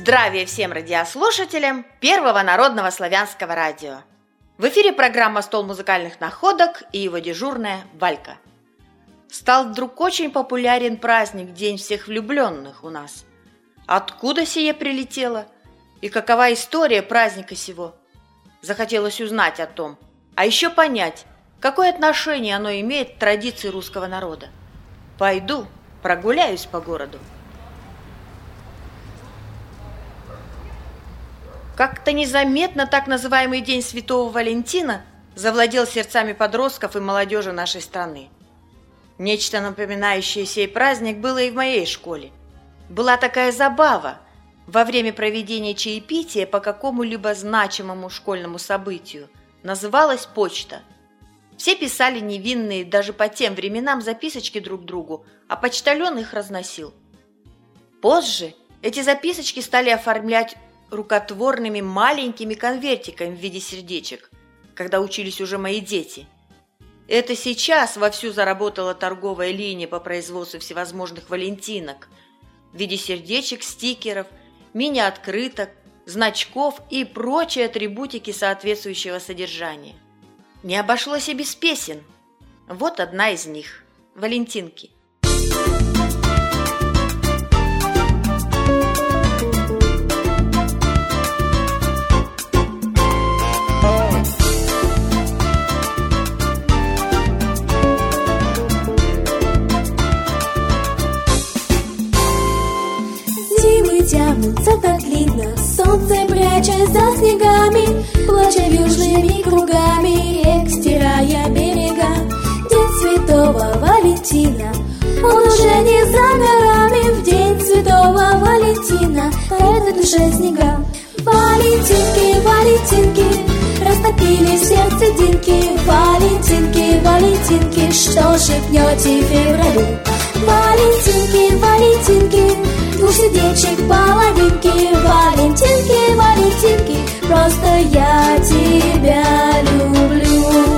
Здравия всем радиослушателям Первого народного славянского радио. В эфире программа «Стол музыкальных находок» и его дежурная Валька. Стал вдруг очень популярен праздник День всех влюбленных у нас. Откуда сие прилетело? И какова история праздника сего? Захотелось узнать о том, а еще понять, какое отношение оно имеет к традиции русского народа. Пойду, прогуляюсь по городу. Как-то незаметно так называемый День Святого Валентина завладел сердцами подростков и молодежи нашей страны. Нечто напоминающее сей праздник было и в моей школе. Была такая забава во время проведения чаепития по какому-либо значимому школьному событию. Называлась почта. Все писали невинные даже по тем временам записочки друг другу, а почтальон их разносил. Позже эти записочки стали оформлять рукотворными маленькими конвертиками в виде сердечек, когда учились уже мои дети. Это сейчас вовсю заработала торговая линия по производству всевозможных валентинок в виде сердечек, стикеров, мини-открыток, значков и прочей атрибутики соответствующего содержания. Не обошлось и без песен. Вот одна из них – «Валентинки». Тянутся так длинно, солнце прячась за снегами, плача южными кругами, рек стирая берега. День Святого Валентина, он уже не за горами. В день Святого Валентина тает в душе снега. Валентинки, валентинки, растопили в сердце динки. Валентинки, валентинки, что шепнете февралю? Валентинки, валентинки, двух сердечек половинки. Валентинки, валентинки, просто я тебя люблю.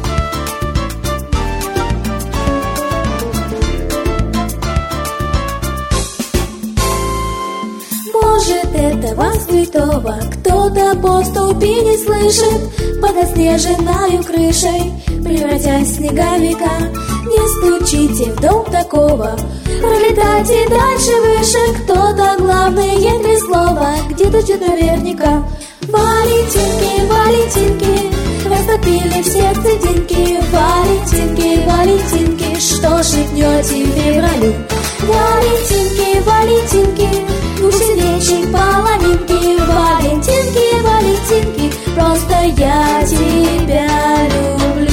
Может, этого святого кто-то по ступени слышит под оснеженою крышей, превратясь в снеговика. Не стучите в дом такого, пролетайте дальше, выше. Кто-то главные три слова где-то ждет наверняка. Валентинки, валентинки, растопили в сердце динки. Валентинки, валентинки, что шепнете февралю? Валентинки, валентинки, двух сердечек половинки. Валентинки, валентинки, просто я тебя люблю.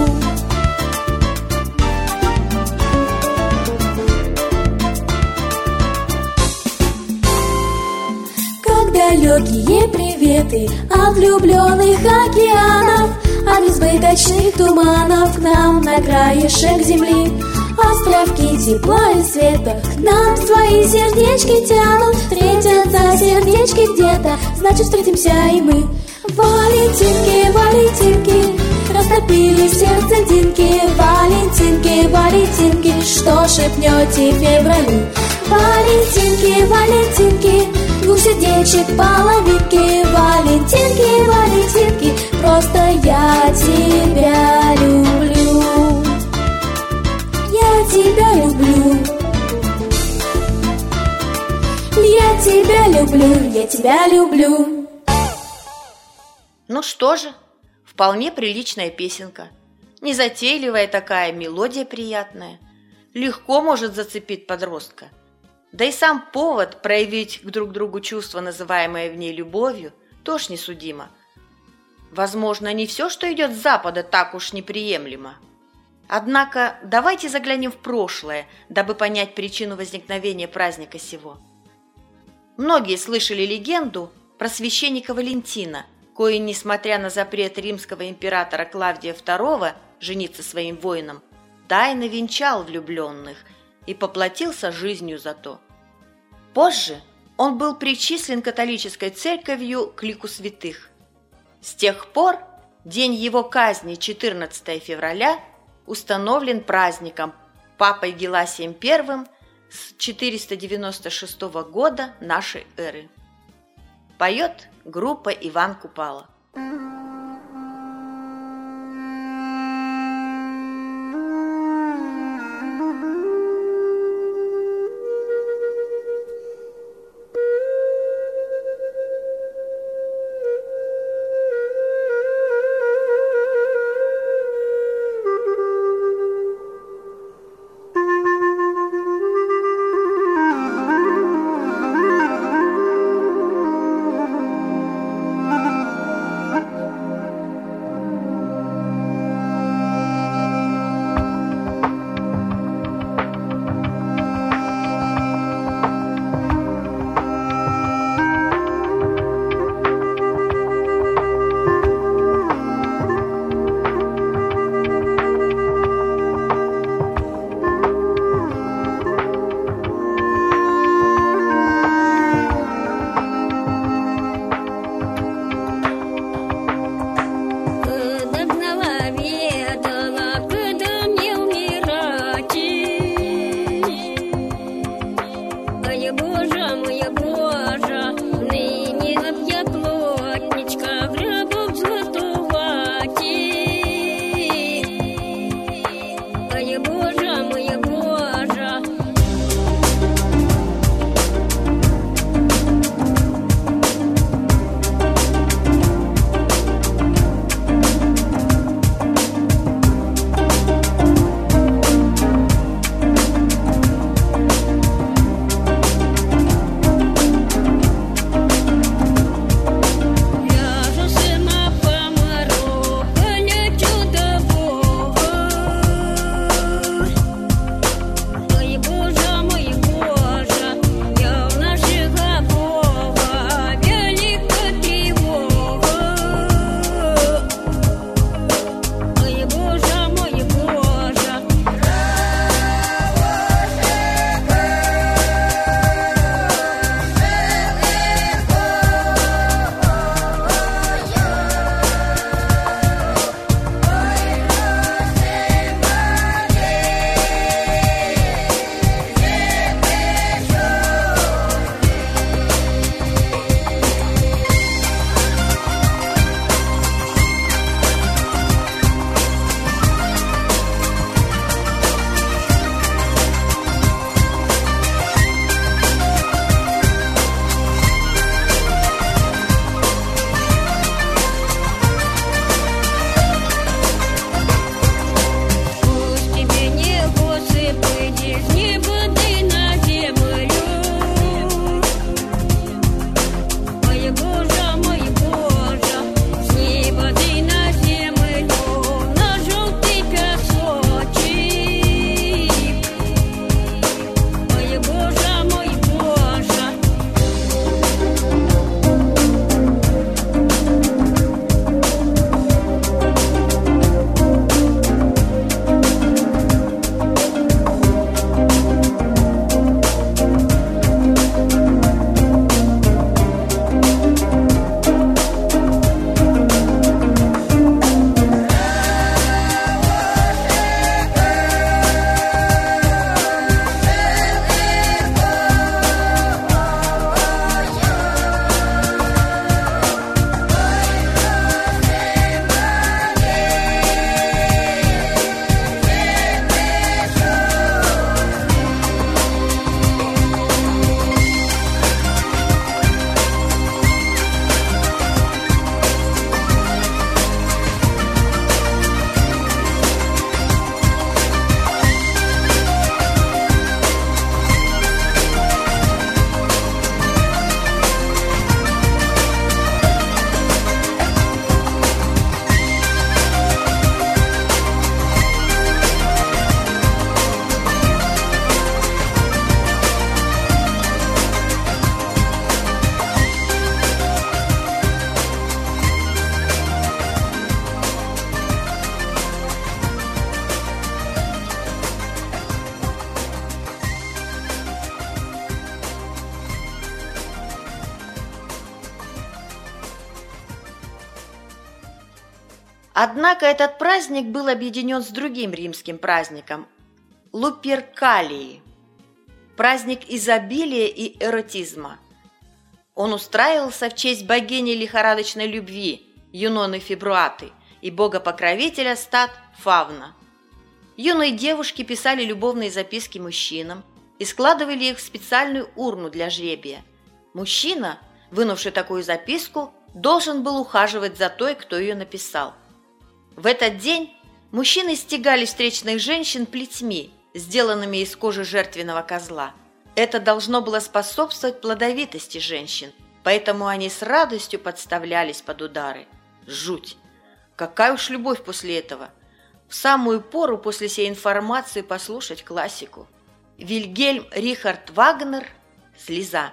Далекие приветы от влюбленных океанов, от избыточных туманов к нам на краешек земли. Островки тепла и света к нам свои сердечки тянут. Встретятся сердечки где-то, значит встретимся и мы. Валентинки, валентинки, растопили в сердце динки. Валентинки, валентинки, что шепнете февралю? Валентинки, валентинки, двух сердечек половинки. Валентинки, валентинки, просто я тебя люблю. Я тебя люблю. Я тебя люблю, я тебя люблю. Ну что же, вполне приличная песенка. Незатейливая такая, мелодия приятная. Легко может зацепить подростка. Да и сам повод проявить к друг другу чувства, называемое в ней любовью, тоже несудимо. Возможно, не все, что идет с Запада, так уж неприемлемо. Однако давайте заглянем в прошлое, дабы понять причину возникновения праздника сего. Многие слышали легенду про священника Валентина, кои, несмотря на запрет римского императора Клавдия II жениться своим воинам, тайно венчал влюбленных и поплатился жизнью за то. Позже он был причислен католической церковью к лику святых. С тех пор день его казни, 14 февраля, установлен праздником папой Геласием I с 496 года нашей эры. Поет группа Иван Купала. Однако этот праздник был объединен с другим римским праздником – Луперкалии, праздник изобилия и эротизма. Он устраивался в честь богини лихорадочной любви Юноны Фебруаты и бога-покровителя стад Фавна. Юные девушки писали любовные записки мужчинам и складывали их в специальную урну для жребия. Мужчина, вынувший такую записку, должен был ухаживать за той, кто ее написал. В этот день мужчины стегали встречных женщин плетьми, сделанными из кожи жертвенного козла. Это должно было способствовать плодовитости женщин, поэтому они с радостью подставлялись под удары. Жуть! Какая уж любовь после этого! В самую пору после сей информации послушать классику. Вильгельм Рихард Вагнер «Слеза».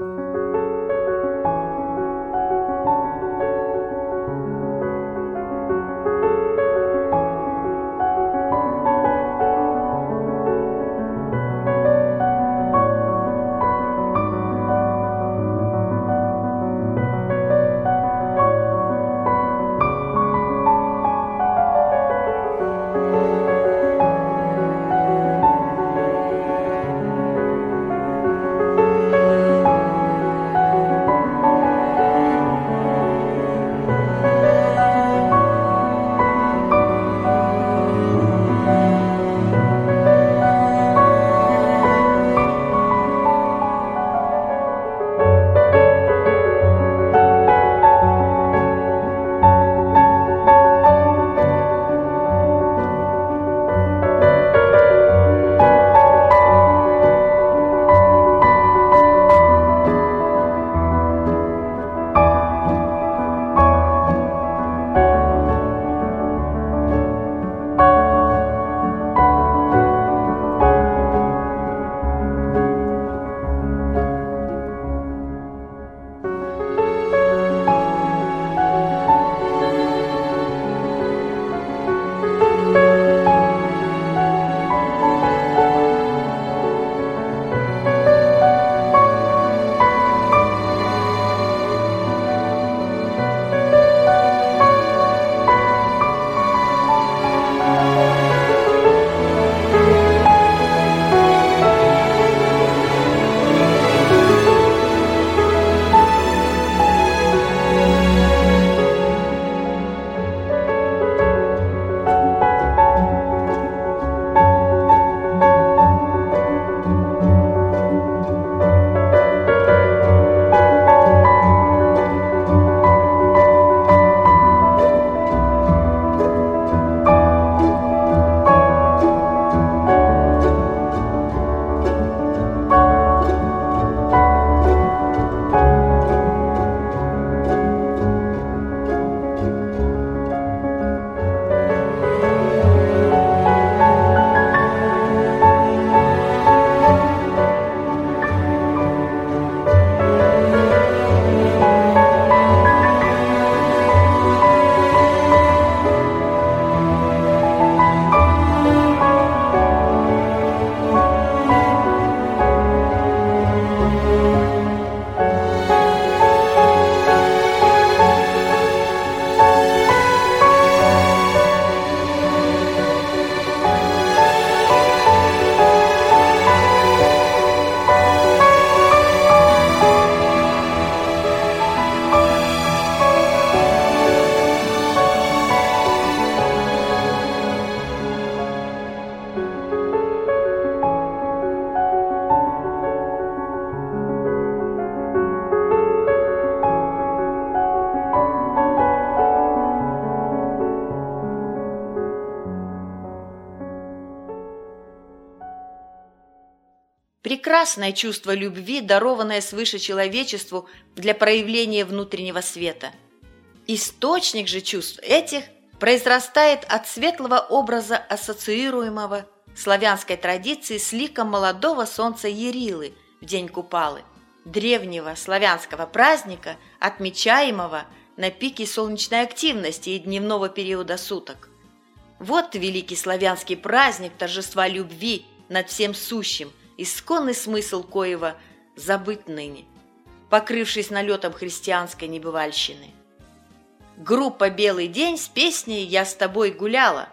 Прекрасное чувство любви, дарованное свыше человечеству для проявления внутреннего света. Источник же чувств этих произрастает от светлого образа, ассоциируемого славянской традицией с ликом молодого солнца Ярилы в день Купалы, древнего славянского праздника, отмечаемого на пике солнечной активности и дневного периода суток. Вот великий славянский праздник торжества любви над всем сущим, исконный смысл коего забыт ныне, покрывшись налетом христианской небывальщины. Группа «Белый день» с песней «Я с тобой гуляла».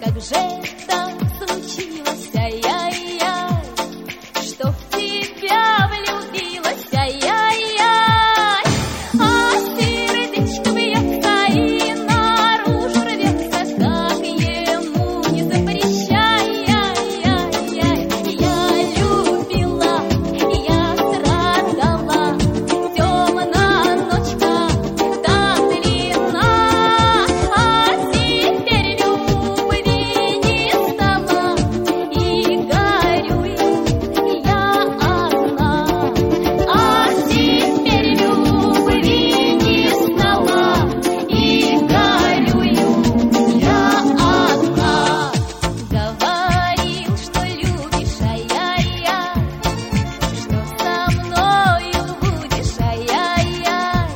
как же так случилось, ай-яй-яй, что в тебя влюбилась, ай-яй-яй, а сердечко бьется и наружу рвется, как ему не запрещай, ай-яй-яй. Я любила, я страдала, темная ночка так длинна, а теперь любви не стало, и горюю я одна, а теперь любви не стало, и горюю я одна. Говорил, что любишь, ай-яй-яй, что со мною будешь, ай-яй-яй.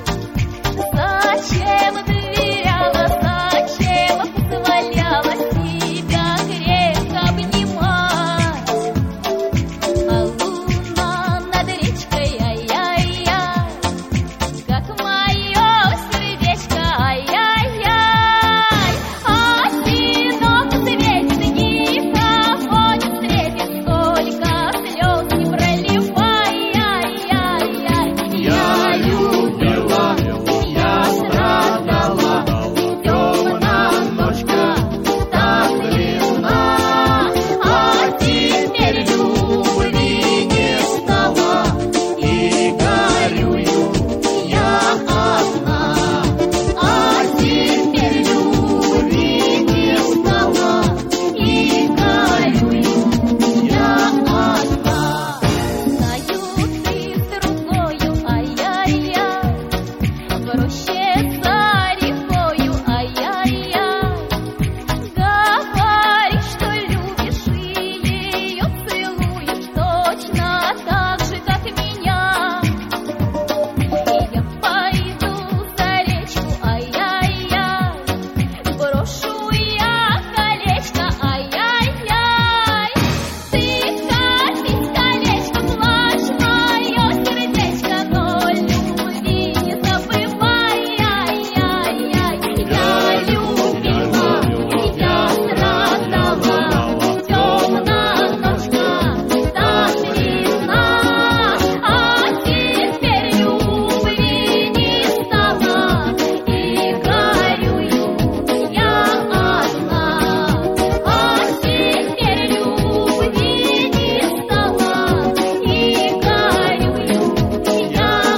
Зачем доверяла, зачем позволяла тебя крепко обнимать? А луна над речкой, ай-яй-яй, как мое сердечко, ай-яй-яй. А венок светит, никого не встретит, сколько слез не проливай, ай-яй-яй. Я любила, я страдала, темная ночка так длинна, а теперь любви не стало, и горюю я одна, а теперь любви не стало, и горюю я одна. Знаю, ты с другою, ай-яй-яй, в роще за рекою, ай-яй-яй. Говоришь, что любишь и ее целуешь точно так же, как меня. И я пойду за речку, ай-яй-яй, брошу я колечко, ай-яй-яй. Ты катись, колечко, плачь, мое сердечко, но любви не забывай, ай-яй-яй. Я любила, я страдала, темная ночка так длинна, а теперь любви не стало, и горюю я одна, а теперь любви не стало, и горюю я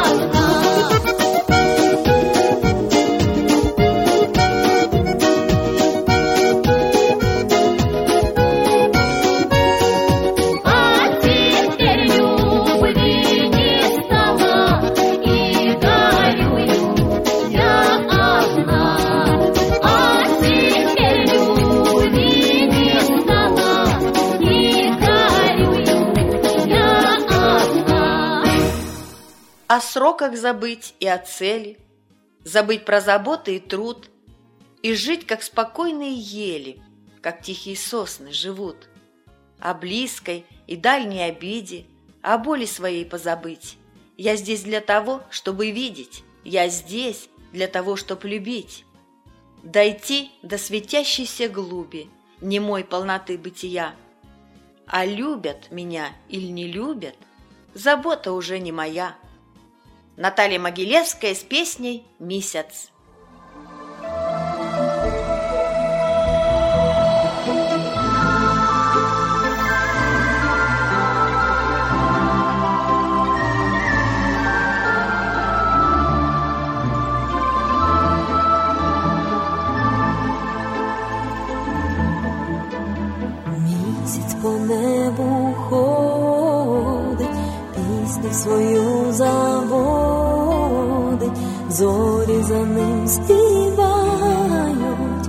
О сроках забыть и о цели, забыть про заботы и труд, и жить, как спокойные ели, как тихие сосны живут. О близкой и дальней обиде, о боли своей позабыть. Я здесь для того, чтобы видеть, я здесь для того, чтобы любить. Дойти до светящейся глуби немой полноты бытия. А любят меня или не любят, забота уже не моя. Наталья Могилевская с песней «Месяц». Місяць по небу ходить, пісню свою заводить, зорі за ним співають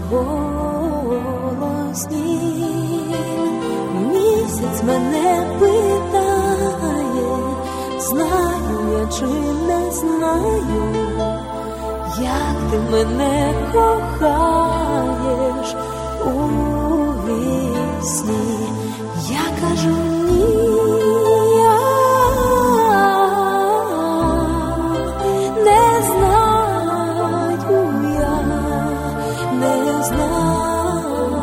голосні. Місяць мене питає, знаю я чи не знаю, як ти мене кохаєш у вісні. Я кажу ні, я не знаю, не знаю.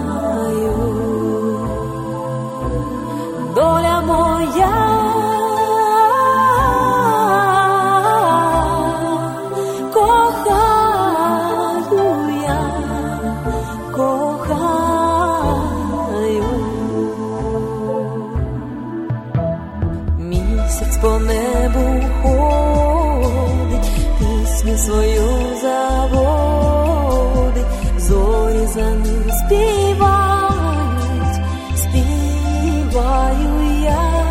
співаю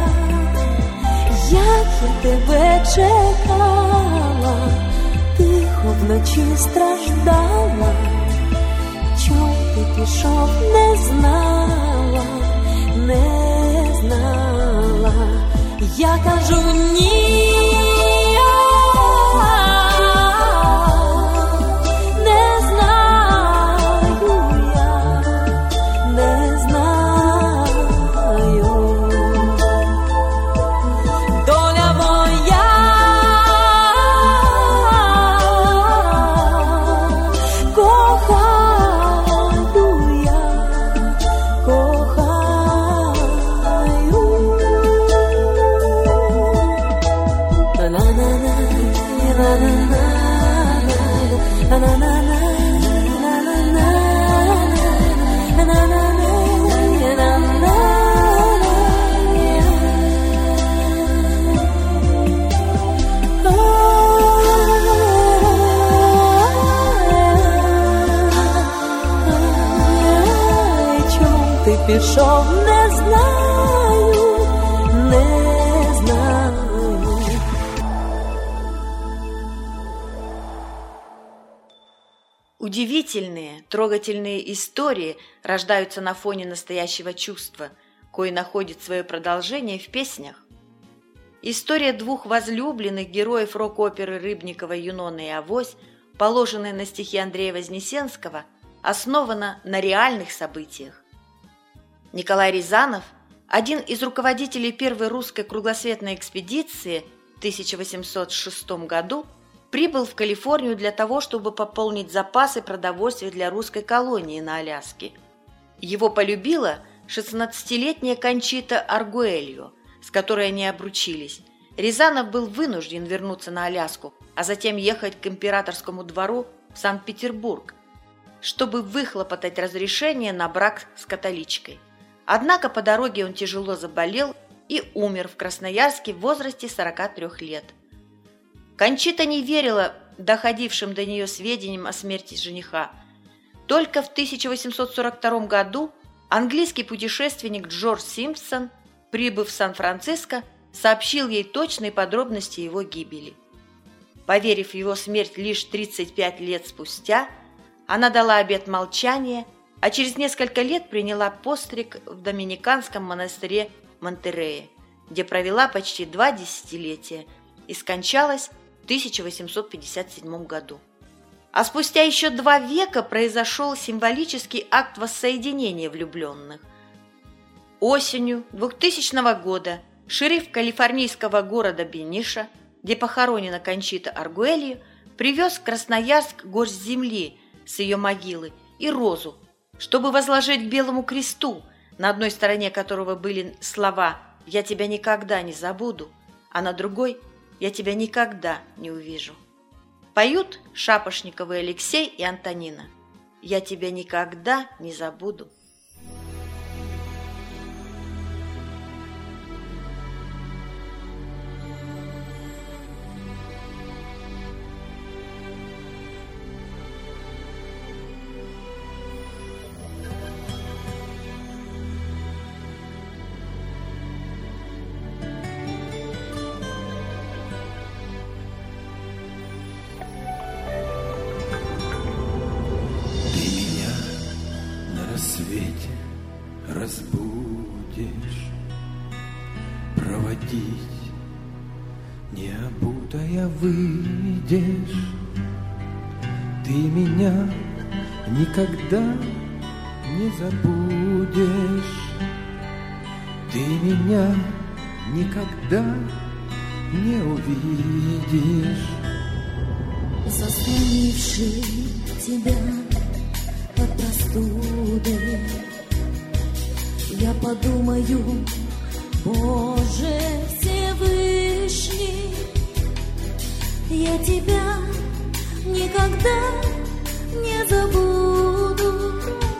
як я тебе чекала, тихо вночі страждала, чом ти пішов, не знала, я кажу ні. Пішов, не знаю. Удивительные, трогательные истории рождаются на фоне настоящего чувства, кое находит свое продолжение в песнях. История двух возлюбленных героев рок-оперы Рыбникова «Юнона и Авось», положенная на стихи Андрея Вознесенского, основана на реальных событиях. Николай Рязанов, один из руководителей первой русской кругосветной экспедиции в 1806 году, прибыл в Калифорнию для того, чтобы пополнить запасы продовольствия для русской колонии на Аляске. Его полюбила 16-летняя Кончита Аргуэльо, с которой они обручились. Рязанов был вынужден вернуться на Аляску, а затем ехать к императорскому двору в Санкт-Петербург, чтобы выхлопотать разрешение на брак с католичкой. Однако по дороге он тяжело заболел и умер в Красноярске в возрасте 43 лет. Кончита не верила доходившим до нее сведениям о смерти жениха. Только в 1842 году английский путешественник Джордж Симпсон, прибыв в Сан-Франциско, сообщил ей точные подробности его гибели. Поверив в его смерть лишь 35 лет спустя, она дала обет молчания, а через несколько лет приняла постриг в доминиканском монастыре Монтерее, где провела почти 2 десятилетия и скончалась в 1857 году. А спустя еще 2 века произошел символический акт воссоединения влюбленных. Осенью 2000 года шериф калифорнийского города Бениша, где похоронена Кончита Аргуэльо, привез в Красноярск горсть земли с ее могилы и розу, чтобы возложить к Белому кресту, на одной стороне которого были слова «Я тебя никогда не забуду», а на другой «Я тебя никогда не увижу». Поют Шапошниковы Алексей и Антонина «Я тебя никогда не забуду». Разбудишь, проводить не обутая выйдешь. Ты меня никогда не забудешь. Ты меня никогда не увидишь. Заслонивший тебя от простуды, я подумаю, Боже Всевышний, я тебя никогда не забуду,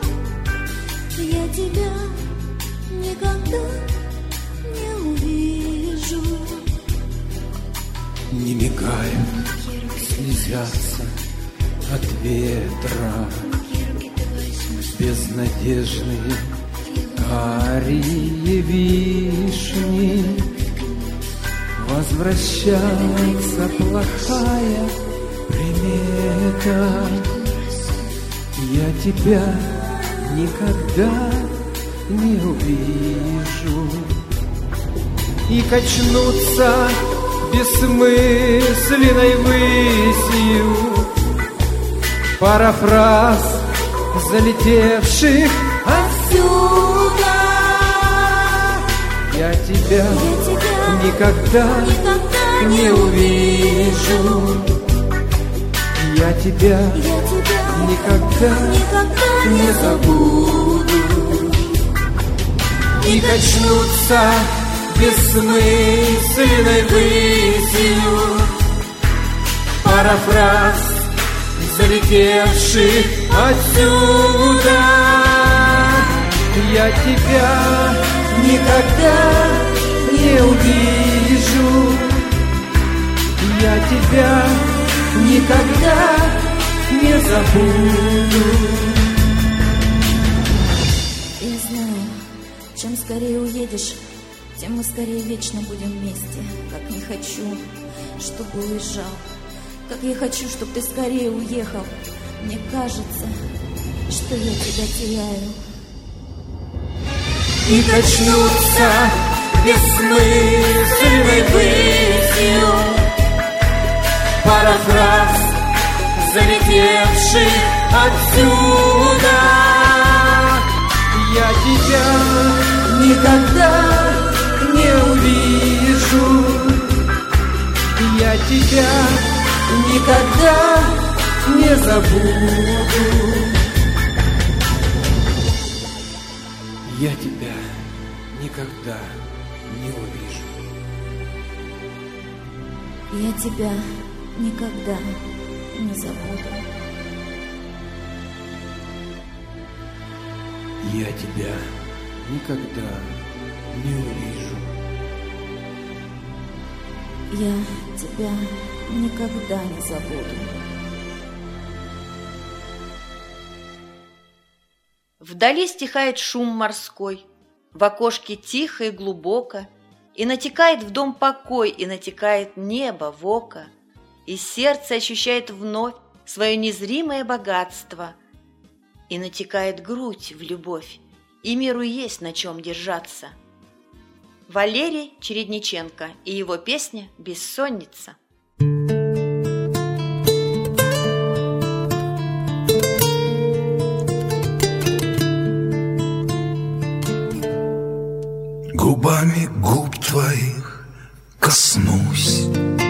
я тебя никогда не увижу. Не мигая, слезятся от ветра безнадежные карие вишни. Возвращается плохая примета. Я тебя никогда не увижу. И качнуться бессмысленной высью парафраз залетевших отсюда. Я тебя никогда не увижу. Я тебя никогда не забуду. И качнуться бессмысленной высью парафраз залетевших отсюда. Я тебя никогда не увижу. Я тебя никогда не забуду. Я знаю, чем скорее уедешь, тем мы скорее вечно будем вместе. Как не хочу, чтобы уезжал, как я хочу, чтобы ты скорее уехал. Мне кажется, что я тебя теряю. И качнуться бессмысленной высью парафраз залетевший отсюда. Я тебя никогда не увижу. Я тебя никогда не забуду. Я тебя никогда не увижу. Я тебя никогда не забуду. Я тебя никогда не увижу. Я тебя никогда не забуду. Вдали стихает шум морской, в окошке тихо и глубоко, и натекает в дом покой, и натекает небо в око, и сердце ощущает вновь свое незримое богатство, и натекает грудь в любовь, и миру есть на чем держаться. Валерий Чередниченко и его песня «Бессонница». Губами губ твоих коснусь,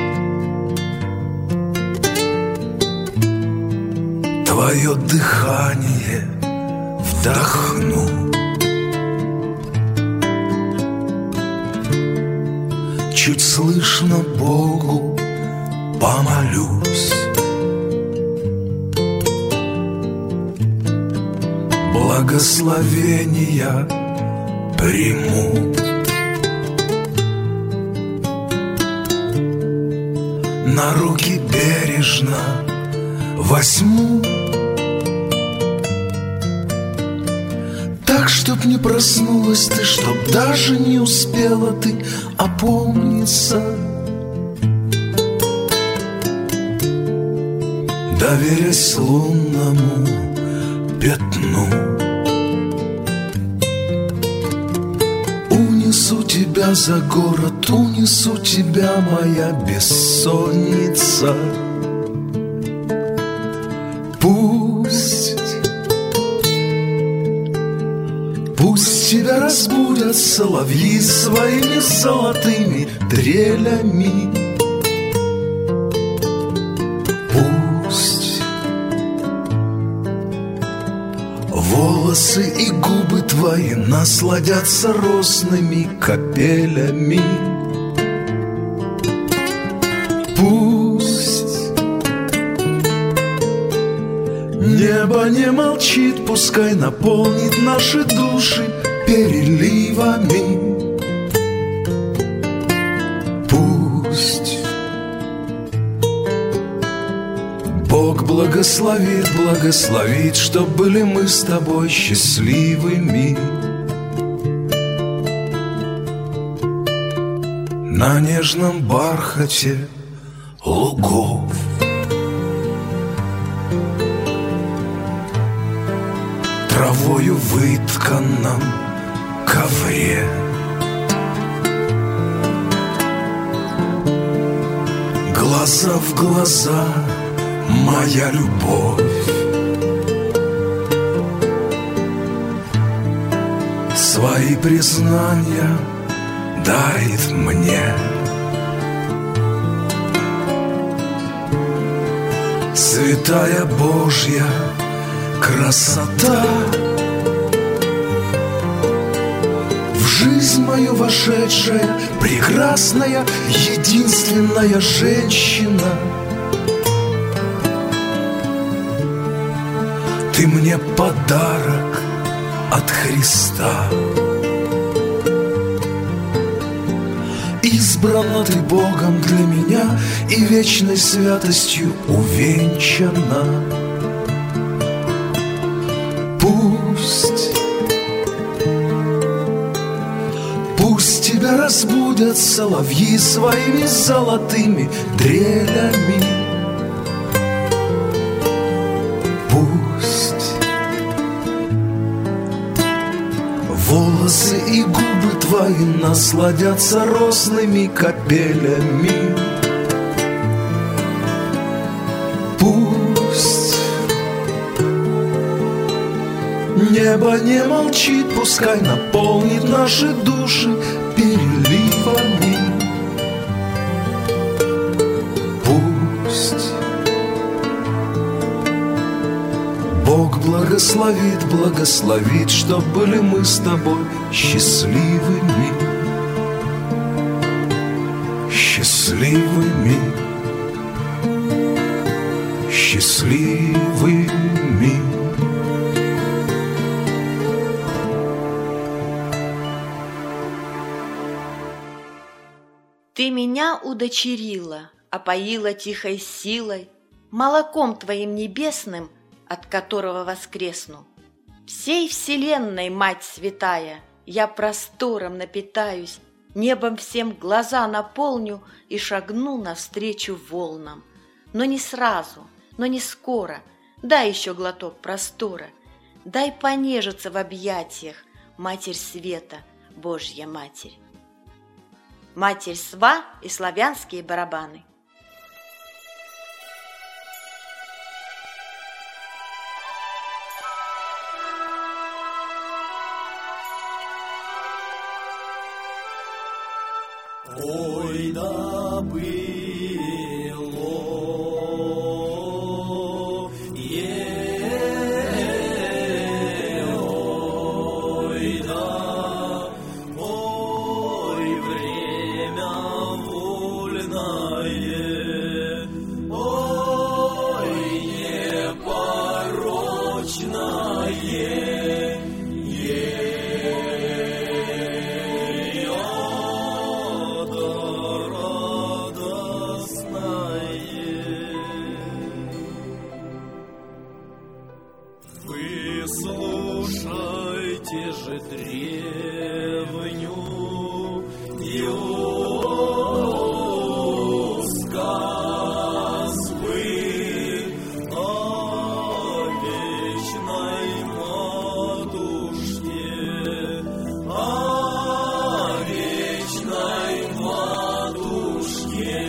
твое дыхание вдохну, чуть слышно Богу помолюсь. Благословения приму. На руки бережно возьму, так, чтоб не проснулась ты, чтоб даже не успела ты опомниться. Доверясь лунному пятну, унесу тебя за город, унесу тебя, моя бессонница. Пусть тебя разбудят соловьи своими золотыми трелями. Пусть волосы и губы твои насладятся росными капелями. Пусть небо не молчит, пускай наполнит наши души переливами. Пусть Бог благословит благословит, благословит, чтоб были мы с тобой счастливыми. На нежном бархате лугов, травою вытканном ковре, глаза в глаза, моя любовь. Свои признания дарит мне. Святая Божья красота, в жизнь мою вошедшая, прекрасная, единственная женщина. Ты мне подарок от Христа. Избрана ты Богом для меня и вечной святостью увенчана. Пусть тебя разбудят соловьи своими золотыми трелями. Пусть волосы и губы твои насладятся росными капелями. Пусть небо не молчит, пускай наполнит наши души переливами. Пусть Бог благословит, благословит, чтоб были мы с тобой счастливыми. Счастливыми. Счастливыми. Ты меня удочерила, опоила тихой силой, молоком твоим небесным, от которого воскресну. Всей вселенной, Мать святая, я простором напитаюсь, небом всем глаза наполню и шагну навстречу волнам. Но не сразу, но не скоро, дай еще глоток простора, дай понежиться в объятиях, Матерь Света, Божья Матерь. Матерь Сва и славянские барабаны. Ой, да было, ой, да, ой, время вольное, ой, непорочное. Слушайте же древнюю сказку о вечной матушке, о вечной матушке.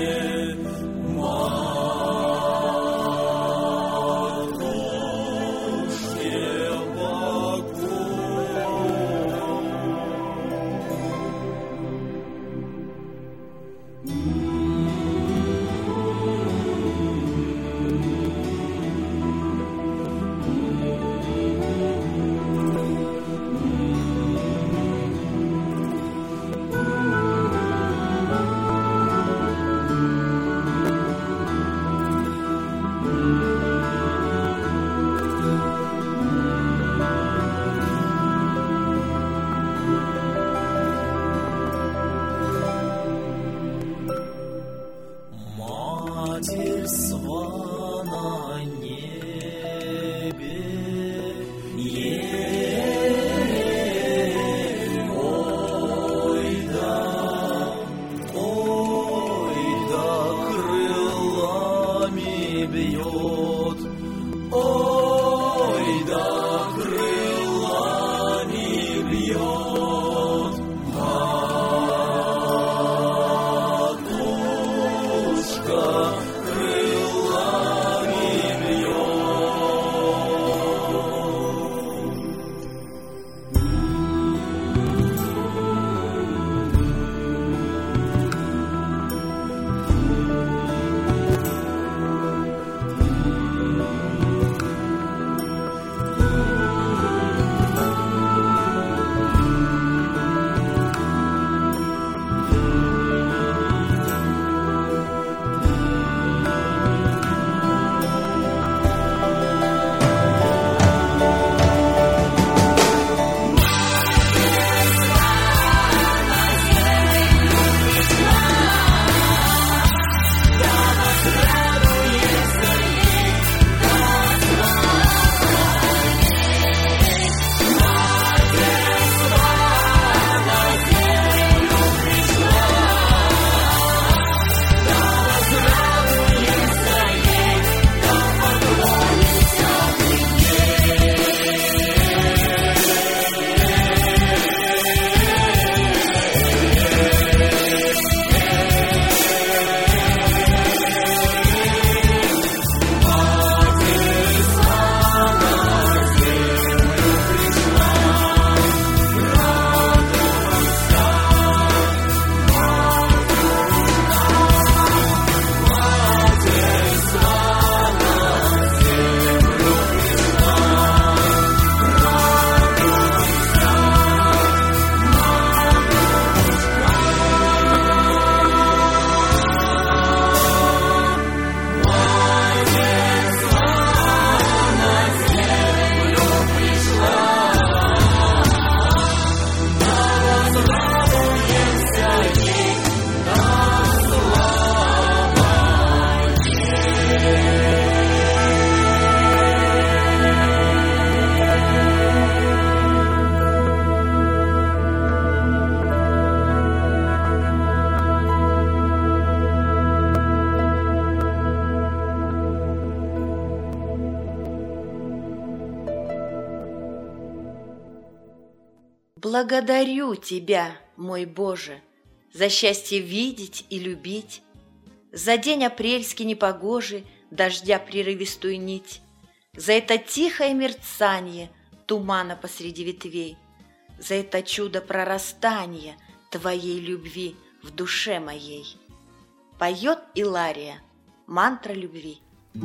Благодарю Тебя, мой Боже, за счастье видеть и любить, за день апрельский непогожий, дождя прерывистую нить, за это тихое мерцанье тумана посреди ветвей, за это чудо прорастания Твоей любви в душе моей. Поет Илария, мантра любви.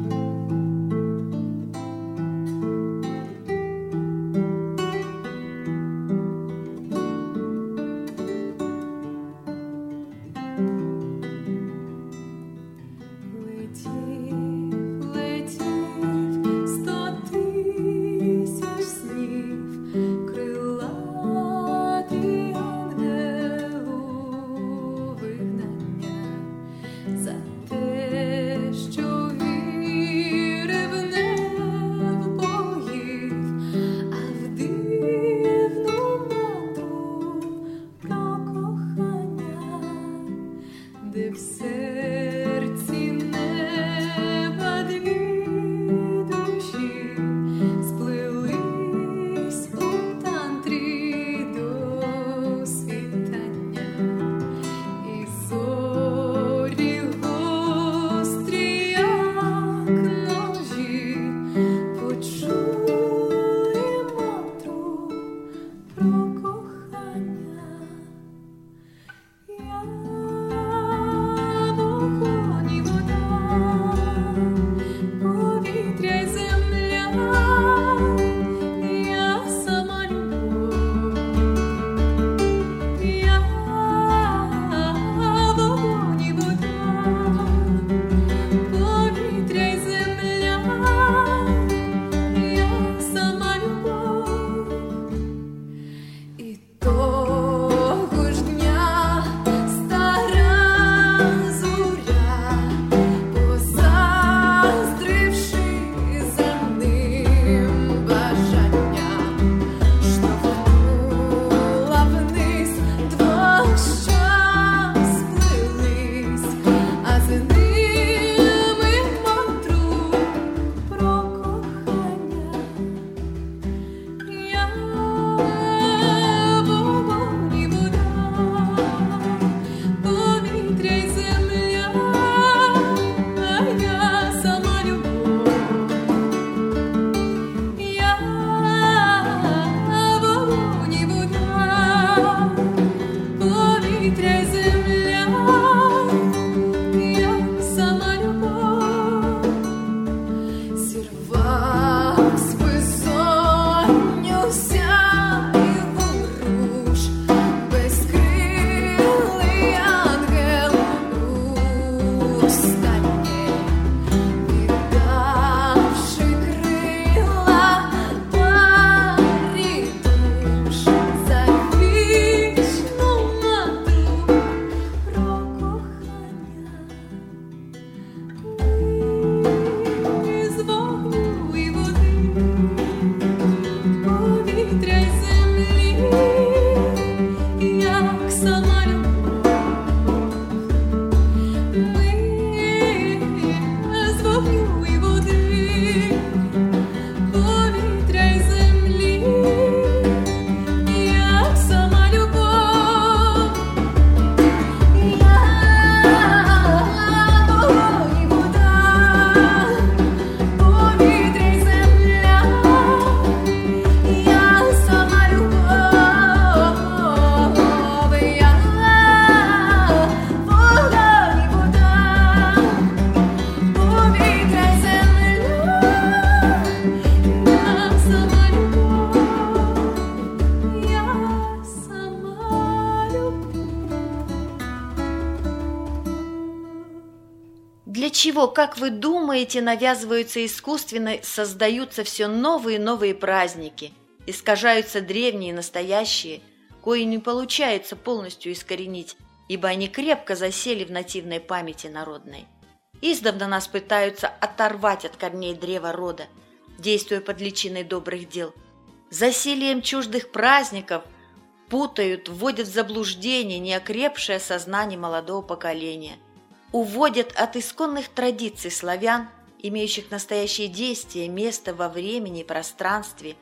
Для чего, как вы думаете, навязываются искусственно, создаются все новые и новые праздники, искажаются древние и настоящие, кои не получается полностью искоренить, ибо они крепко засели в нативной памяти народной. Издавна нас пытаются оторвать от корней древа рода, действуя под личиной добрых дел. Засилием чуждых праздников путают, вводят в заблуждение неокрепшее сознание молодого поколения, уводят от исконных традиций славян, имеющих настоящее действие, место во времени и пространстве,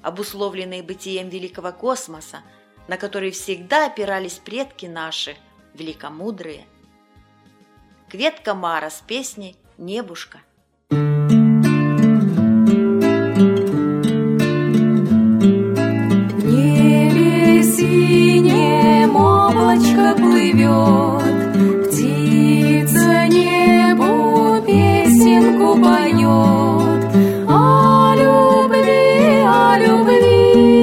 обусловленные бытием великого космоса, на который всегда опирались предки наши, великомудрые. Кветка Мара с песней «Небушка». Синим облачко плывет, птица небу песенку поет о любви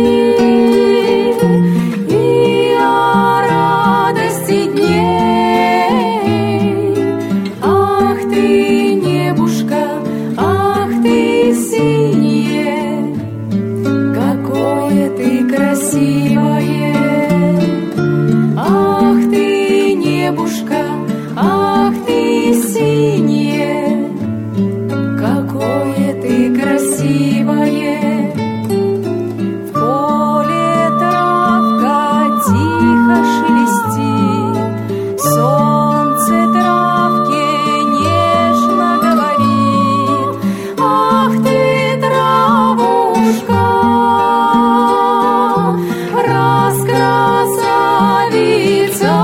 и о радости дней. Ах ты, небушка, ах ты синее, какое ты красивое. Ах ты, небушка, ах ты синее, какое ты красивое. В поле травка тихо шелестит, солнце травке нежно говорит. Ах ты, травушка, раскрасавица,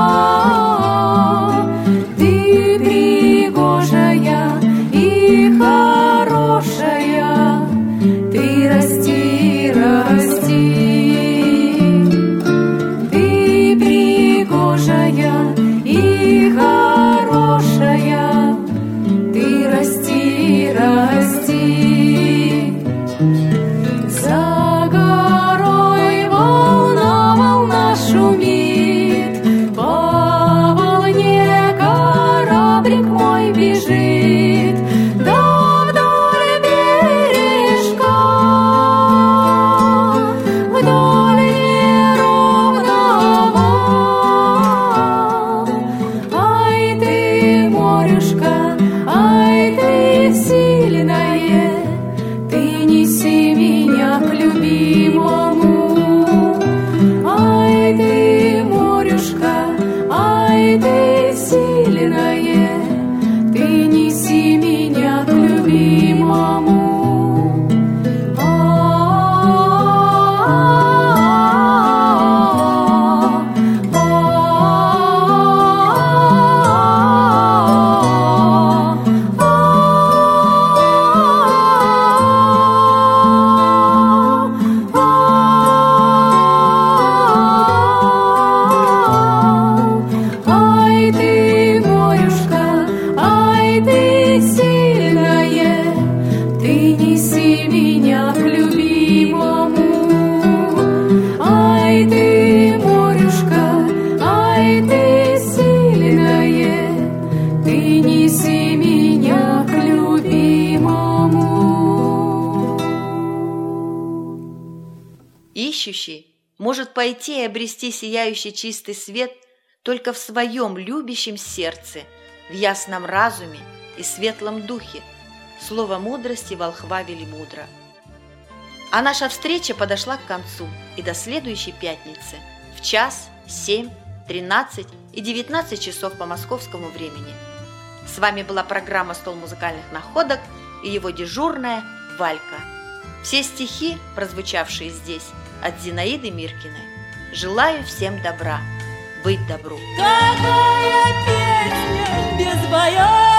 ты пригожая и хорошая, ты расти, расти. Ты пригожая и хорошая, ты расти, расти. За горой волна шумит, по волне кораблик мой бежит, да вдоль бережка, вдоль неровного. Ай ты, морюшка, ай ты сильная, ты неси меня к любимому. Ай ты, морюшка, ай ты сильная, ты неси меня к любимому. Ай ты, морюшка, ай ты сильная, ты неси меня к любимому. Ай ты, морюшка, ай ты сильная, ты неси меня к любимому. Ищущий может пойти и обрести сияющий чистый свет только в своем любящем сердце, в ясном разуме и светлом духе. Слово мудрости волхва Велимудра. А наша встреча подошла к концу, и до следующей пятницы в 1, 7, 13 и 19 часов по московскому времени. С вами была программа «Стол музыкальных находок» и его дежурная Валька. Все стихи, прозвучавшие здесь, от Зинаиды Миркиной. Желаю всем добра, быть добру. Какая песня без боя.